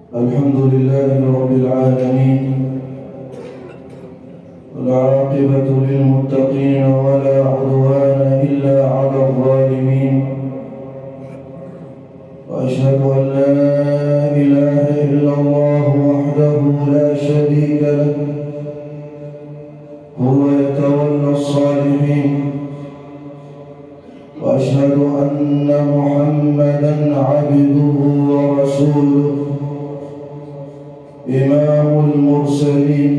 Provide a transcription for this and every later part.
الحمد لله رب العالمين، والعاقبة للمتقين ولا عدوان إلا على الظالمين. وأشهد أن لا إله إلا الله وحده لا شريك له، هو يتولى الصالحين. وأشهد أن محمدًا عبده ورسوله، إمام المرسلين.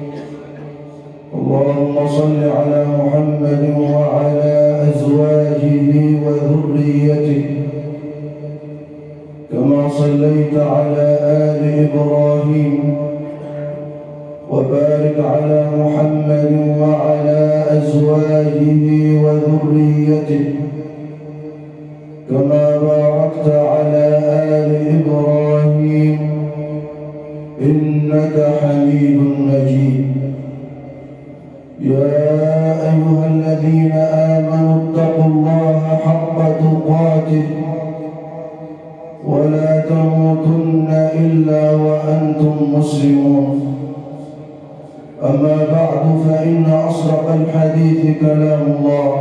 اللهم صل على محمد وعلى أزواجه وذريته كما صليت على آل إبراهيم، وبارك على محمد وعلى أزواجه وذريته كما باركت على آل إبراهيم إنك حميد مجيد. يا أيها الذين آمنوا اتقوا الله حق تقاته ولا تموتن إلا وأنتم مسلمون. أما بعد، فإن أصدق الحديث كلام الله،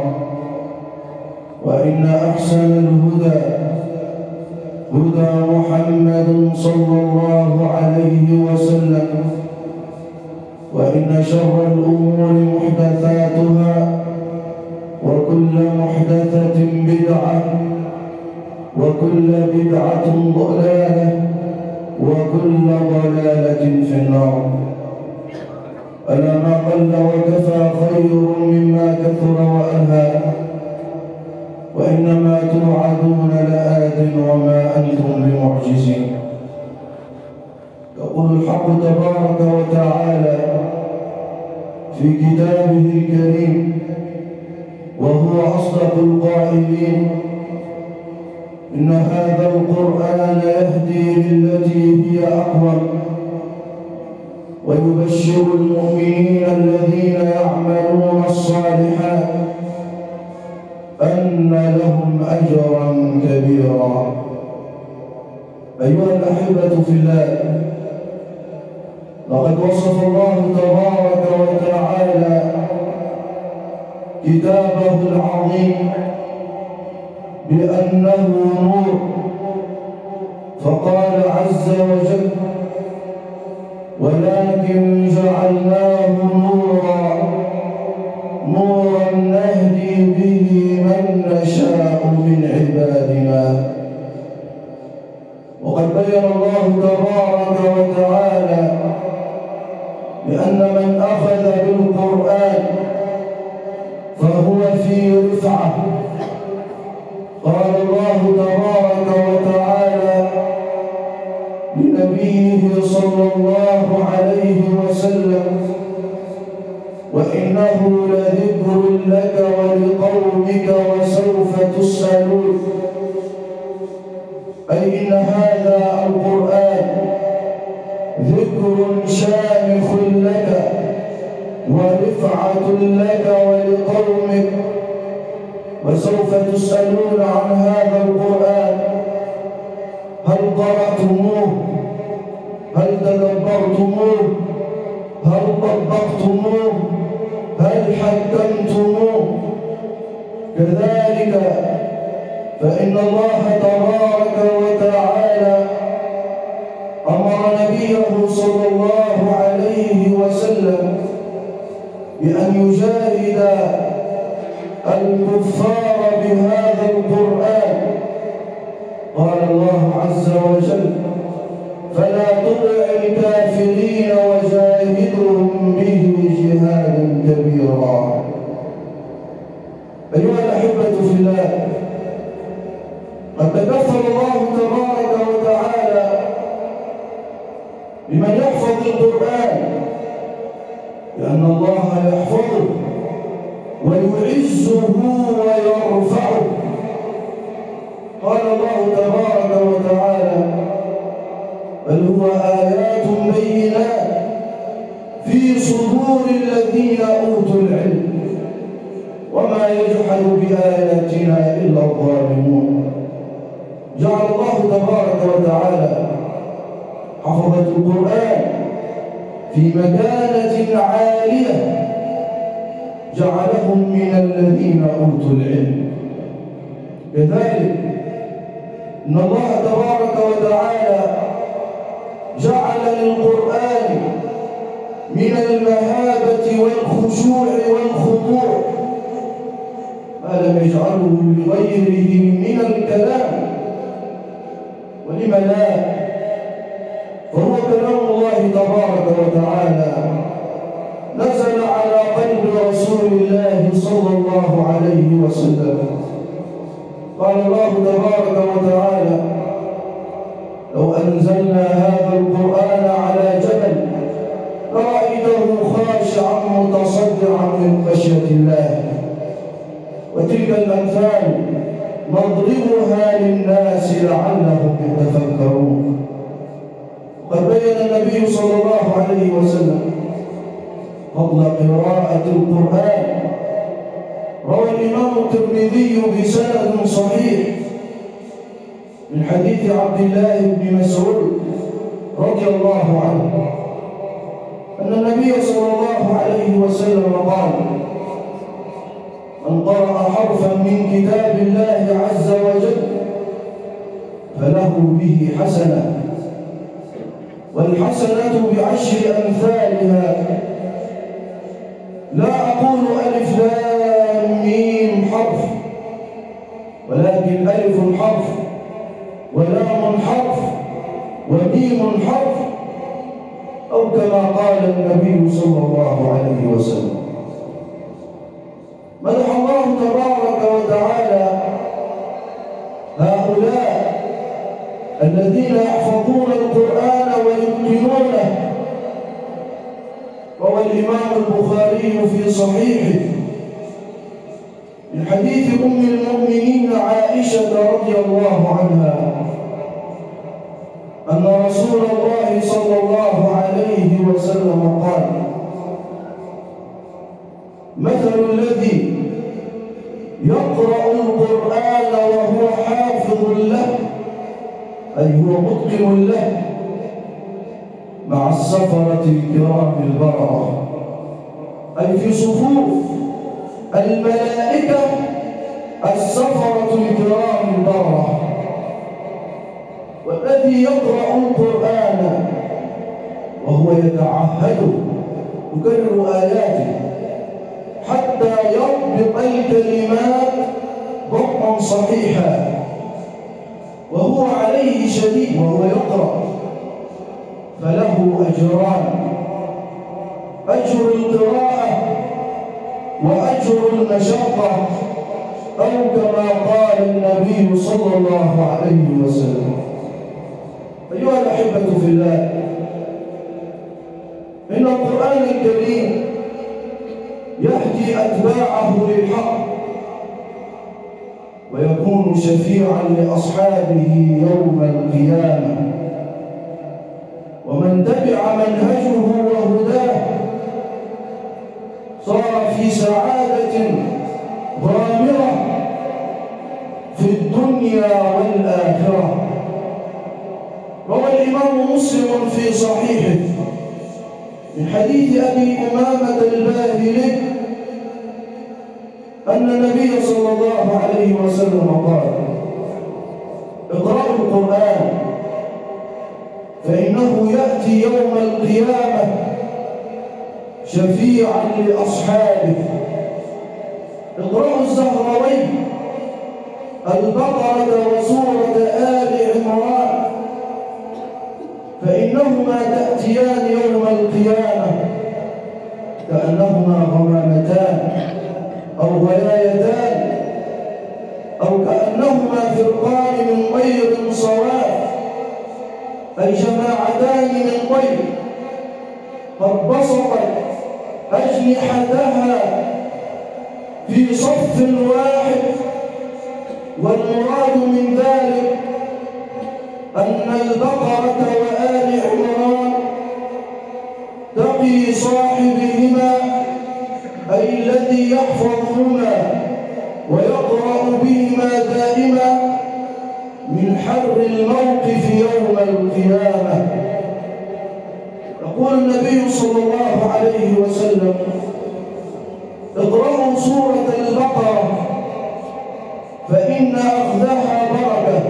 وإن أحسن الهدى هدى محمد صلى الله عليه وسلم، وإن شر الأمور محدثاتها، وكل محدثة بدعة، وكل بدعة ضلالة، وكل ضلالة في النار. ألا ما قل وكفى خير مما كثر وألهى، وإنما توعدون لآت وما أنتم بمعجزين. يقول الحق تبارك وتعالى في كتابه الكريم وهو أصدق القائلين: إن هذا القرآن يهدي للتي هي أقوم، ويبشر المؤمنين الذين يعملون الصالحات أن لهم أجرا كبيرا. أيها الأحبة في الله، لقد وصف الله تبارك وتعالى كتابه العظيم بأنه نور، فقال عز وجل: ولكن جعلناه نورا نهدي به من نشاء من عبادنا. وقد بين الله تبارك وتعالى بأن من أخذ بالقرآن فهو في رفعة. قال الله تبارك وتعالى لنبيه صلى الله عليه وسلم: وإنه لذكر لك ولقومك وسوف تسألون. أي إن هذا القرآن ذكر شامخ لك ورفعة لك ولقومك، وسوف تسألون عن هذا القرآن. هل قرأتموه؟ هل تدبرتموه؟ هل طبقتموه؟ هل حكمتموه؟ كذلك فإن الله تبارك وتعالى أمر نبيه صلى الله عليه وسلم بأن يجاهد الكفار بهذا القرآن. قال الله عز وجل: فلا تطع الكافرين وجاهدهم به جهادا كبيرا. أيها الأحبة في الله، قد تكفل الله تبارك وتعالى بمن يحفظ القرآن، لأن الله يحفظه ويعزه ويرفعه. قال الله تبارك وتعالى: بل هو آيات بينات في صدور الذين أوتوا العلم، وما يجحد بآياتنا إلا الظالمون. جعل الله تبارك وتعالى القرآن في مكانة عالية جعلهم من الذين أوتوا العلم. كذلك إن الله تبارك وتعالى جعل للقرآن من المهابة والخشوع والخضوع ما لم يجعله لغيره من الكلام. ولم لا؟ فهو كلام الله تبارك وتعالى نزل على قلب رسول الله صلى الله عليه وسلم. قال الله تبارك وتعالى: لو أنزلنا هذا القرآن على جبل لرأيته خاشعا متصدعا من خشية الله. وتلك الأمثال نضربها للناس لعلهم يتفكرون. وقد بين النبي صلى الله عليه وسلم فضل قراءة القرآن. روى الإمام الترمذي بسند صحيح من حديث عبد الله بن مسعود رضي الله عنه أن النبي صلى الله عليه وسلم قال: من قرأ حرفا من كتاب الله عز وجل فله به حسنة، والحسنة بعشر أمثالها. لا أقول ألف لام ميم حرف، ولكن ألف حرف ولام حرف وميم حرف، أو كما قال النبي صلى الله عليه وسلم. مدح الله تبارك وتعالى هؤلاء الذين يحفظون القرآن ويتقنونه. روى الإمام البخاري في صحيحه من حديث أم المؤمنين عائشة رضي الله عنها أن رسول الله صلى الله عليه وسلم قال: مثل الذي يقرأ القرآن وهو حافظ له، أي هو متقن له، مع السفرة الكرام البررة، أي في صفوف الملائكة السفرة الكرام البررة. والذي يقرأ القرآن وهو يتعهد يكرر آياته حتى يضبط الكلمات ضبطا صحيحا وهو عليه شديد وهو يقرأ، فله أجران: أجر القراءة وأجر المشقة، أو كما قال النبي صلى الله عليه وسلم. أيها الأحبة في الله، إن القرآن الكريم يهدي أتباعه للحق ويكون شفيعا لأصحابه يوم القيامة. ومن تبع منهجه وهداه صار في سعادة ضامرة في الدنيا والآخرة. روى الإمام مسلم في صحيحه من حديث أبي أمامة الباهلي أن النبي صلى الله عليه وسلم قال: اقرأوا القرآن فإنه يأتي يوم القيامة شفيعا لأصحابه. اقرأوا الزهراوين، البقرة وسورة آل عمران، فإنهما تأتيان يوم القيامة كأنهما غمامتان أو غيايتان، أو كأنهما فرقان من طير صواف، أي جماعتان من طير قد بسطت أجنحتها في صف واحد. والمراد من ذلك أن البقرة وآل عمران تقي صاحبهما، أي الذي يحفظهما ويقرأ بهما دائما، من حر الموقف يوم القيامة. صلى الله عليه وسلم: اقرأوا سورة البقرة فإن أخذها بركة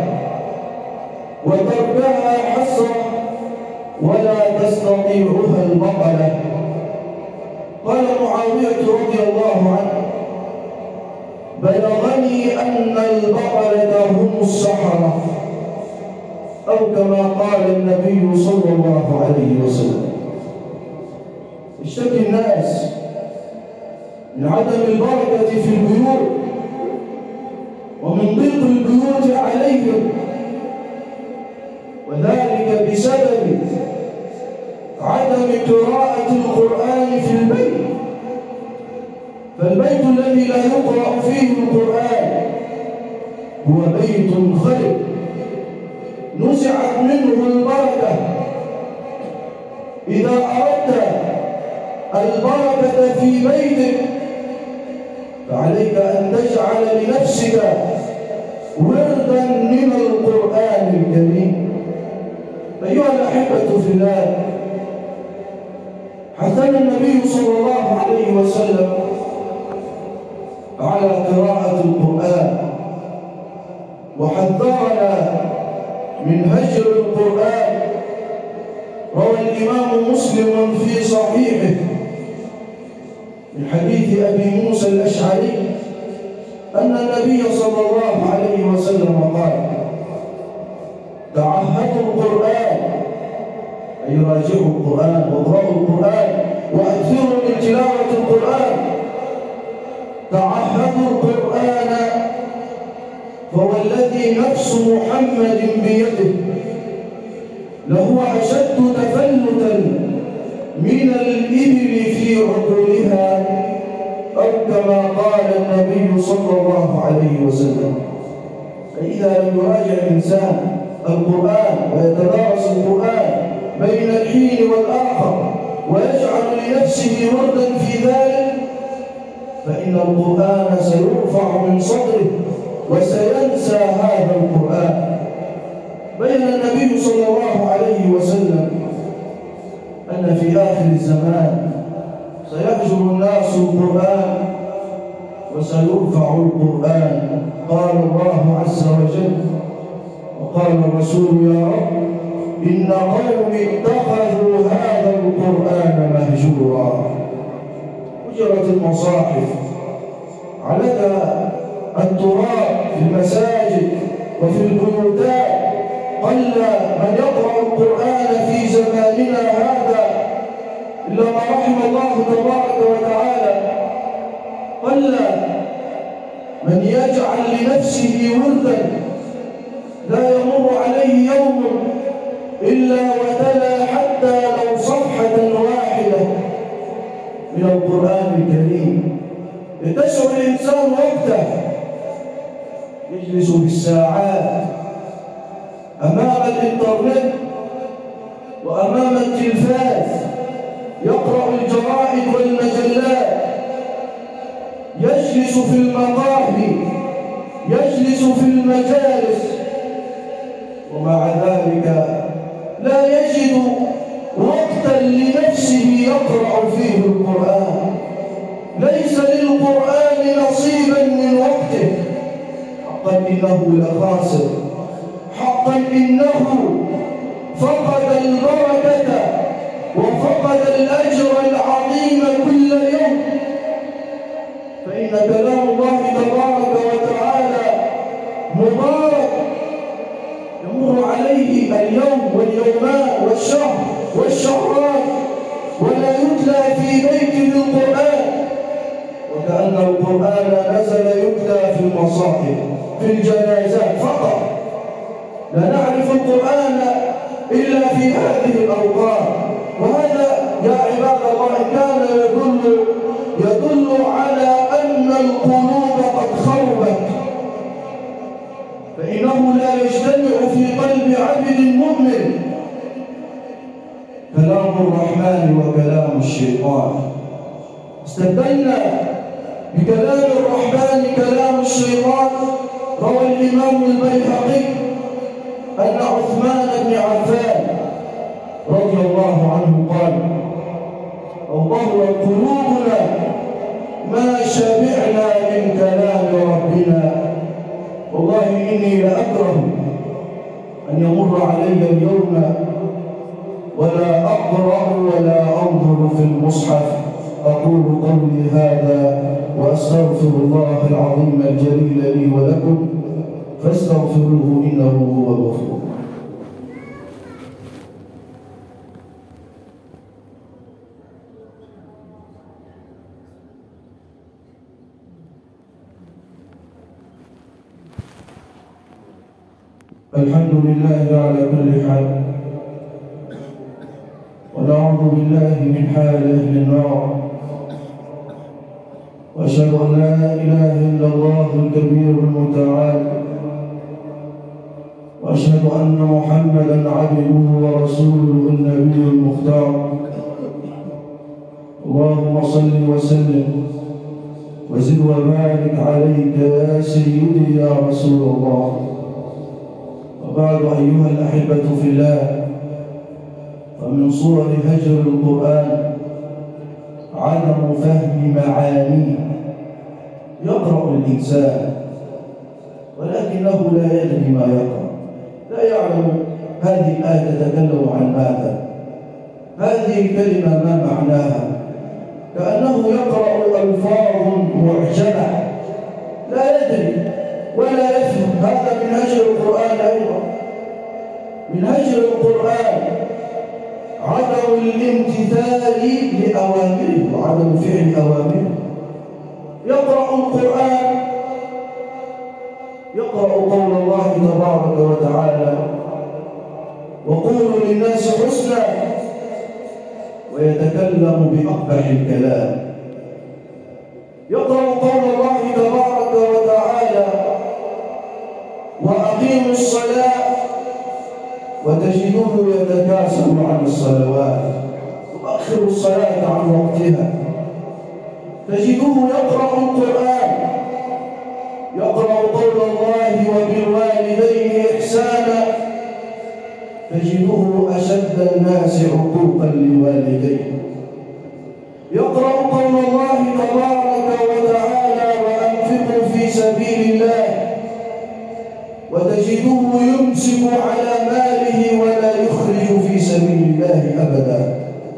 وتركها حسرة ولا تستطيعها البقرة. قال معاوية رضي الله عنه: بلغني أن البقرة هم السحرة، أو كما قال النبي صلى الله عليه وسلم. اشتكي الناس من عدم البركة في البيوت ومن ضيق البيوت عليهم، وذلك بسبب عدم قراءة القرآن في البيت. فالبيت الذي لا يقرأ فيه القرآن هو بيت خرب، نزعت منه البركة. إذا أردت البركة في بيتك فعليك أن تجعل لنفسك وردا من القرآن الكريم. أيها الأحبة في الله، حثنا النبي صلى الله عليه وسلم على قراءة القرآن، وحذرنا من هجر القرآن. روى الإمام مسلم في صحيحه من حديث أبي موسى الأشعري أن النبي صلى الله عليه وسلم قال: تعهدوا القرآن، أي راجعوا القرآن واقرأوا القرآن وأكثروا من تلاوة القرآن. تعهدوا القرآن فهو الذي نفس محمد بيده لهو أشد تفلتا من الإبل في عقولها، أو كما قال النبي صلى الله عليه وسلم. فإذا لم يراجع الإنسان القرآن ويتدارس القرآن بين الحين والآخر ويجعل لنفسه وردا في ذلك، فإن القرآن سيرفع من صدره وسينسى هذا القرآن. بين النبي صلى الله عليه وسلم أن في آخر الزمان سيهجر الناس القرآن وسيرفع القرآن. قال الله عز وجل وقال الرسول: يا رب إن قومي اتخذوا هذا القرآن مهجورا. هجرت المصاحف، عليك أن ترى في المساجد وفي البيوتات. قل من يقرأ القرآن في زماننا هذا إلا ما رحم الله تبارك وتعالى. قل من يجعل لنفسه وردا لا يمر عليه يوم إلا وتلا حتى لو صفحة واحدة من القرآن الكريم. لتشعر الإنسان وقته يجلس بالساعات أمام الإنترنت وأمام التلفاز يقرأ الجرائد والمجلات، يجلس في المقاهي، يجلس في المجالس، ومع ذلك لا يجد وقتا لنفسه يقرأ فيه القرآن. ليس للقرآن نصيبا من وقته. حقا إنه لخاسر، حقا إنه فقد البركة وفقد الأجر العظيم كل يوم. فإن كلام الله تبارك وتعالى مبارك يمر عليه اليوم واليومان والشهر والشهران ولا يتلى في بيته القرآن، وكأن القرآن نزل يتلى في المصاحف في الجنازات فقط. لا نعرف القرآن إلا في هذه الأوقات. وهذا يا عباد الله كان يدل على أن القلوب قد خربت، فإنه لا يجتمع في قلب عبد مؤمن كلام الرحمن وكلام الشيطان. استبدلنا بكلام الرحمن كلام الشيطان. روى الإمام البيهقي أن عثمان بن عفان رضي الله عنه قال: أو ضرت قلوبنا ما شبعنا من كلام ربنا. والله إني لأكره أن يمر علي اليوم ولا أقرأ ولا أنظر في المصحف. أقول قولي هذا وأستغفر الله العظيم الجليل لي ولكم فاستغفروه إنه هو الغفور. الحمد لله على كل حال، ونعوذ بالله من حال أهل النار، وأشهد أن لا إله إلا الله الكبير المتعال، وأشهد أن محمدًا عبده ورسوله النبي المختار. اللهم صل وسلم وزد وبارك عليك يا سيدي يا رسول الله. وبعد أيها الأحبة في الله، فمن صور هجر القرآن عدم فهم معانيه. يقرأ الإنسان ولكنه لا يدري ما يقرأ، لا يعلم هذه الآية تتكلم عن ماذا، هذه الكلمة ما معناها، كأنه يقرأ ألفاظ معجمة لا يدري ولا يفهم. هذا من هجر القرآن أيضا. من هجر القرآن عدم الامتثال لأوامره وعدم فعل أوامره. يقرأ القرآن، يقرأ قول الله تبارك وتعالى: وقولوا للناس حسنا، ويتكلم بأقبح الكلام. يقرأ قول الله تبارك وتعالى: وأقيموا الصلاة، وتجدوه يتكاسل عن الصلوات، يؤخر الصلاة عن وقتها. تجدوه يقرأ القرآن، يقرأ قول الله: وبالوالدين إحسانا، تجدوه أشد الناس عقوقا لوالديه. يقرأ قول الله تبارك وتعالى: وأنفقوا في سبيل الله، وتجدوه يمسك على ماله ولا يخرج في سبيل الله أبدا.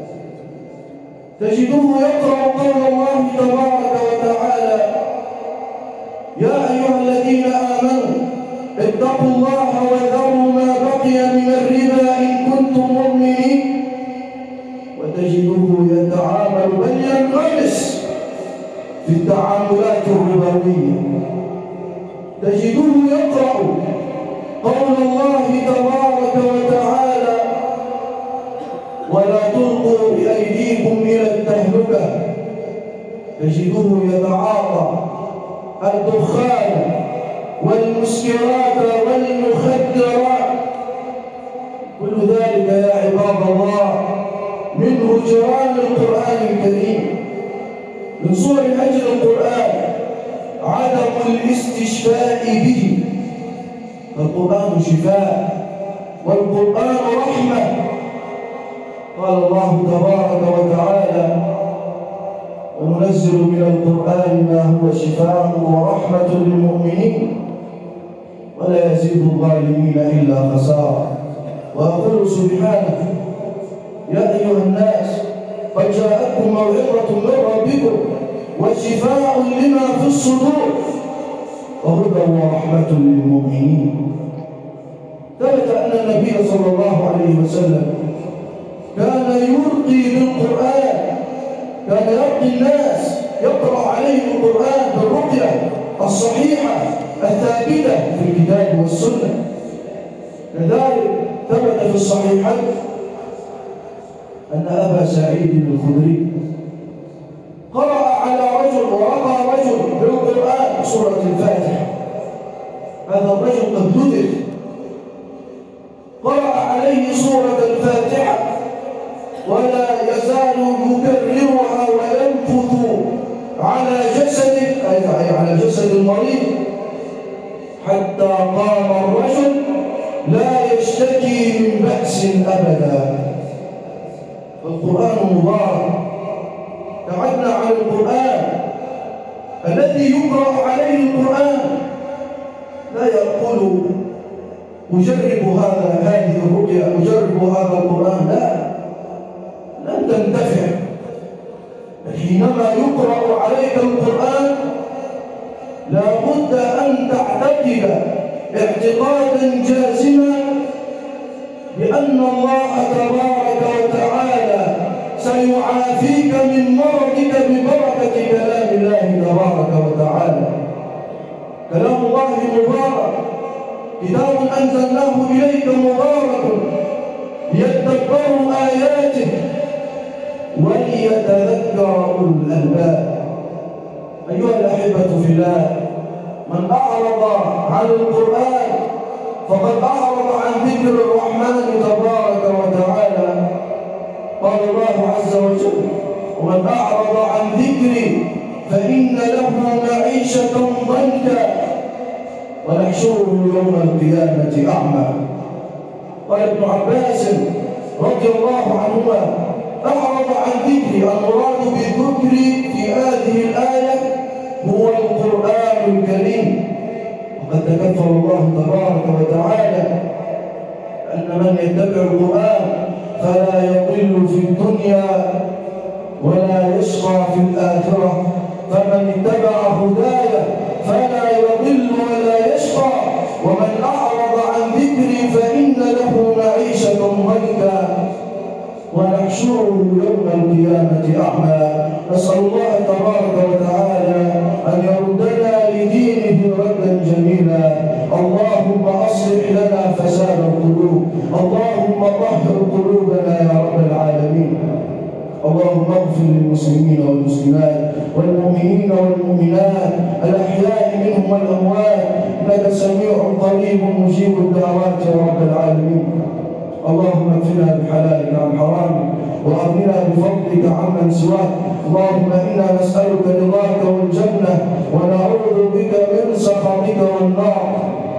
تجدوه يقرأ قول الله تبارك وتعالى: يا أيها الذين آمنوا اتقوا الله وذروا ما بقي من الربا إن كنتم مؤمنين. وتجدوه يتعامل بل ينغمس في التعاملات الربوية. تجدوه يقرأ قول الله تبارك وتعالى: ولا تلقوا بأيديكم إلى التهلكة. تجدوه يتعاطى الدخان والمسكرات والمخدرات. كل ذلك يا عباد الله من هجران القرآن الكريم. من صور هجر القرآن عدم الاستشفاء به. القرآن شفاء والقرآن رحمة. قال الله تبارك وتعالى: وننزل من القرآن ما هو شفاء ورحمة للمؤمنين ولا يزيد الظالمين إلا خسارة. وأقول سبحانه: يا أيها الناس قد جاءتكم موعظة من ربكم وشفاء لما في الصدور وهدى ورحمة للمؤمنين. ثبت أن النبي صلى الله عليه وسلم كان يرقي بالقرآن، كان يرقي الناس، يقرأ عليهم القرآن بالرقية الصحيحة الثابتة في الكتاب والسنة. كذلك ثبت في الصحيحين أن أبا سعيد الخدري قرأ على رجل ورقى رجل بالقرآن سورة الفاتحة. هذا الرجل قد لدغ، قرأ عليه سورة الفاتحة ولا يزال يكررها وينفث على جسده، أي على جسد المريض، حتى قام الرجل لا يشتكي من بأس أبدا. القرآن مبارك الذي يقرأ عليه القرآن لا يقول أجرب هذه الرقية، أجرب هذا القرآن، لا، لن تنتفع. حينما يقرأ عليك القرآن لا بد أن تعتقد اعتقادا جازما بأن الله تبارك وتعالى سيعافيك من مرضك ببركة كلام الله تبارك وتعالى. كلام الله مبارك، كتاب أنزلناه إليك مبارك ليدبروا آياته وليتذكر أولو الألباب. أيها الأحبة في الله، من أعرض عن القرآن فقد أعرض عن ذكر الرحمن تبارك وتعالى. قال الله عز وجل: ومن أعرض عن ذكري فإن له معيشة ضنكا ونحشره يوم القيامة أعمى. قال ابن عباس رضي الله عنهما: أعرض عن ذكري، المراد بالذكر في هذه الآية هو القرآن الكريم. وقد تكفل الله تبارك وتعالى أن من يتبع القرآن فلا يضل في الدنيا ولا يشقى في الآخرة. فمن اتبع هداي فلا يضل ولا يشقى، ومن أعرض عن ذكري فإن له معيشة ضنكا ونحشره يوم القيامة أعمى. نسأل الله تبارك وتعالى أن يردنا لدينه ردا جميلا. اللهم أصلح لنا فساد القلوب، اللهم طهر قلوبنا يا رب العالمين. اللهم اغفر للمسلمين والمسلمات والمؤمنين والمؤمنات الأحياء منهم والأموات، إنك سميع قريب مجيب الدعوات يا رب العالمين. اللهم اكفنا بحلالك عن حرامك وأغننا بفضلك عمن سواك. اللهم إنا نسألك رضاك والجنة ونعوذ بك من سخطك والنار.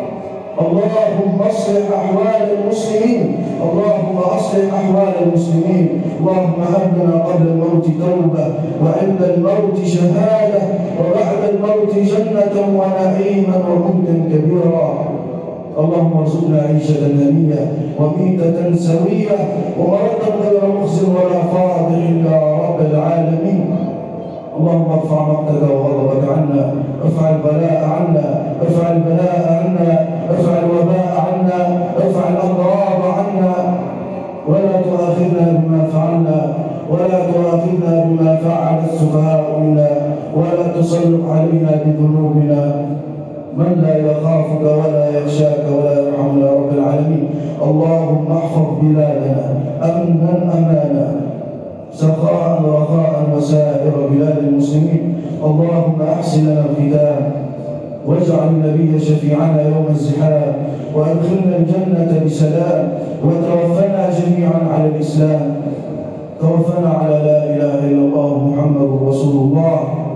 اللهم اصلح أحوال المسلمين، اللهم اصلح أحوال المسلمين. اللهم هب لنا قبل الموت توبة وعند الموت شهادة وبعد الموت جنة ونعيما وملكا كبيرا. اللهم ارزقنا عيشة هنية وميتة سوية ومرضا غير مخزن ولا فاضح يا رب العالمين. اللهم ارفع مقتك وغضبك عنا، ارفع البلاء عنا، ارفع البلاء عنا، ارفع الوباء عنا، ارفع الأمراض عنا، ولا تؤاخذنا بما فعلنا، ولا تؤاخذنا بما فعل السفهاء منا، ولا تسلط علينا بذنوبنا من لا يخافك ولا يخشاك ولا يرحمنا يا رب العالمين. اللهم احفظ بلادنا امنا امانا، سخاء رخاء وسائر بلاد المسلمين. اللهم احسن لنا الختام، واجعل النبي شفيعنا يوم الزحام، وادخلنا الجنة بسلام، وتوفنا جميعا على الإسلام. توفنا على لا إله إلا الله محمد رسول الله.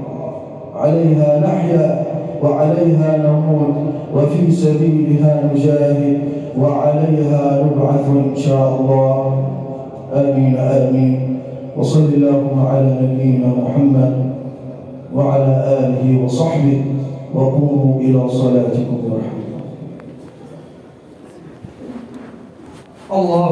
عليها نحيا وعليها نموت وفي سبيلها نجاهد وعليها نبعث إن شاء الله. آمين آمين. وصل اللهم على نبينا محمد وعلى آله وصحبه، وقوموا إلى صلاتكم برحمة الله.